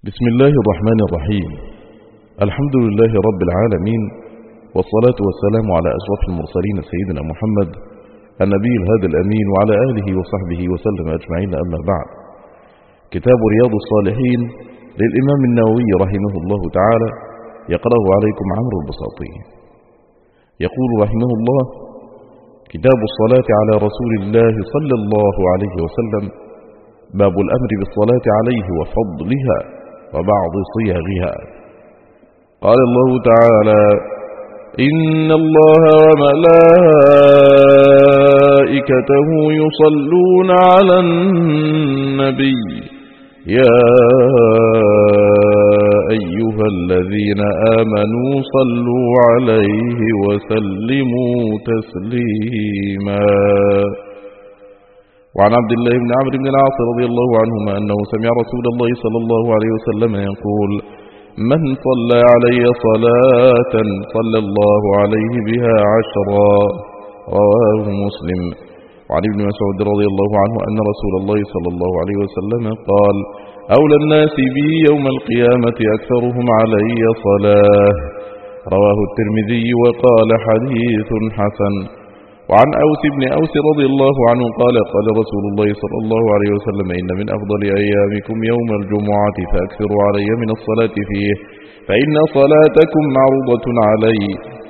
بسم الله الرحمن الرحيم. الحمد لله رب العالمين، والصلاة والسلام على أشرف المرسلين سيدنا محمد النبي الهادي الأمين وعلى آله وصحبه وسلم أجمعين، أما بعد. كتاب رياض الصالحين للإمام النووي رحمه الله تعالى، يقرأه عليكم عمرو البساطي. يقول رحمه الله: كتاب الصلاة على رسول الله صلى الله عليه وسلم، باب الأمر بالصلاة عليه وفضلها وبعض صيغها. قال الله تعالى: إن الله وملائكته يصلون على النبي يا أيها الذين آمنوا صلوا عليه وسلموا تسليما. وعن عبد الله بن عمرو بن العاص رضي الله عنهما أنه سمع رسول الله صلى الله عليه وسلم يقول: من صلى علي صلاة صلى الله عليه بها 10. رواه مسلم. وعن ابن مسعود رضي الله عنه أن رسول الله صلى الله عليه وسلم قال: أولى الناس بي يوم القيامة أكثرهم علي صلاة. رواه الترمذي وقال: حديث حسن. وعن أوس بن أوس رضي الله عنه قال: قال رسول الله صلى الله عليه وسلم: إن من أفضل أيامكم يوم الجمعة فأكثروا علي من الصلاة فيه، فإن صلاتكم معروضة علي.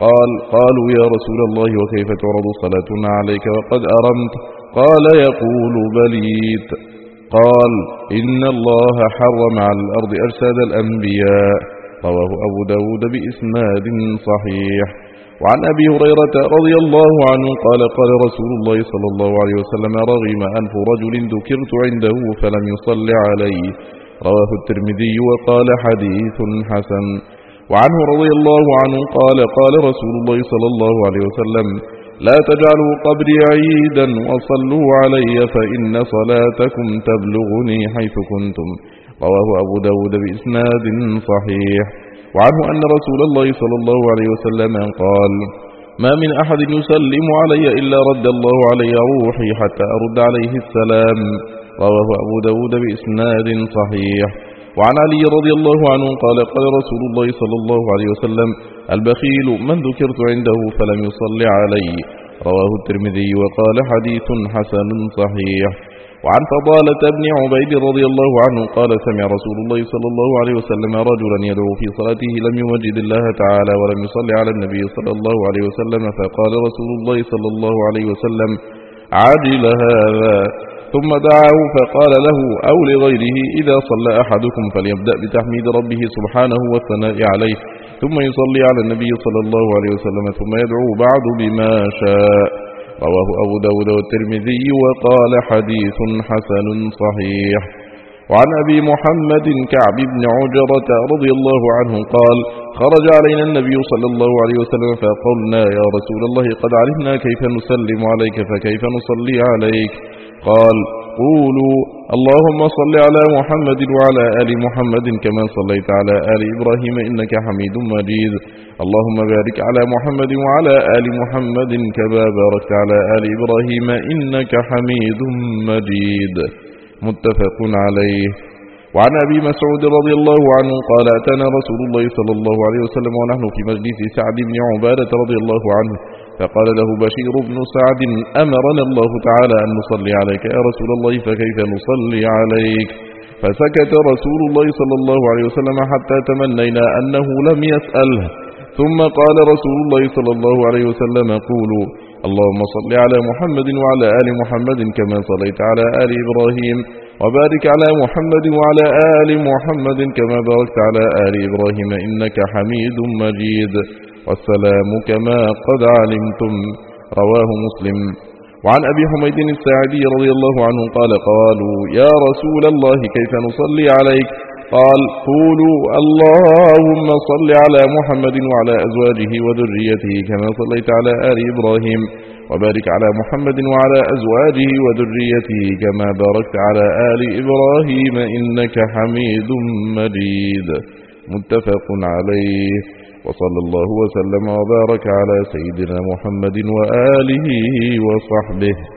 قالوا يا رسول الله وكيف تعرض صلاتنا عليك وقد أرمت؟ قال: يقول بليت. قال: إن الله حرم على الأرض أجساد الأنبياء. رواه أبو داود بإسناد صحيح. وعن أبي هريرة رضي الله عنه قال: قال رسول الله صلى الله عليه وسلم: رغم أنف رجل ذكرت عنده فلم يصل علي. رواه الترمذي وقال: حديث حسن. وعنه رضي الله عنه قال: قال رسول الله صلى الله عليه وسلم: لا تجعلوا قبري عيدا وصلوا علي فإن صلاتكم تبلغني حيث كنتم. رواه أبو داود بإسناد صحيح. وعنه أن رسول الله صلى الله عليه وسلم قال: ما من أحد يسلم علي إلا رد الله علي روحي حتى أرد عليه السلام. رواه أبو داود بإسناد صحيح. وعن علي رضي الله عنه قال: قال رسول الله صلى الله عليه وسلم: البخيل من ذكرت عنده فلم يصل علي. رواه الترمذي وقال: حديث حسن صحيح. وعن فضالة بن عبيد رضي الله عنه قال: سمع رسول الله صلى الله عليه وسلم رجلا يدعو في صلاته لم يمجد الله تعالى ولم يصلي على النبي صلى الله عليه وسلم، فقال رسول الله صلى الله عليه وسلم: عجل هذا. ثم دعاه فقال له أو لغيره: إذا صلى أحدكم فليبدأ بتحميد ربه سبحانه والثناء عليه، ثم يصلي على النبي صلى الله عليه وسلم، ثم يدعو بعد بما شاء. رواه أبو داود والترمذي وقال: حديث حسن صحيح. وعن أبي محمد كعب بن عجرة رضي الله عنه قال: خرج علينا النبي صلى الله عليه وسلم فقلنا: يا رسول الله قد علمنا كيف نسلم عليك فكيف نصلي عليك؟ قال: قولوا اللهم صل على محمد وعلى آل محمد كما صليت على آل إبراهيم إنك حميد مجيد، اللهم بارك على محمد وعلى آل محمد كما باركت على آل إبراهيم إنك حميد مجيد. متفق عليه. وعن أبي مسعود رضي الله عنه قال: أتانا رسول الله صلى الله عليه وسلم ونحن في مجلس سعد بن عبادة رضي الله عنه، فقال له بشير بن سعد: أمرنا الله تعالى أن نصلي عليك يا رسول الله، فكيف نصلي عليك؟ فسكت رسول الله صلى الله عليه وسلم حتى تمنينا أنه لم يسأله، ثم قال رسول الله صلى الله عليه وسلم: قولوا اللهم صل على محمد وعلى آل محمد كما صليت على آل إبراهيم، وبارك على محمد وعلى آل محمد كما باركت على آل إبراهيم إنك حميد مجيد، والسلام كما قد علمتم. رواه مسلم. وعن أبي حميد الساعدي رضي الله عنه قال: قالوا يا رسول الله كيف نصلي عليك؟ قال: قولوا اللهم صل على محمد وعلى أزواجه وذريته كما صليت على آل إبراهيم، وبارك على محمد وعلى أزواجه وذريته كما باركت على آل إبراهيم إنك حميد مجيد. متفق عليه. وصلى الله وسلم وبارك على سيدنا محمد وآله وصحبه.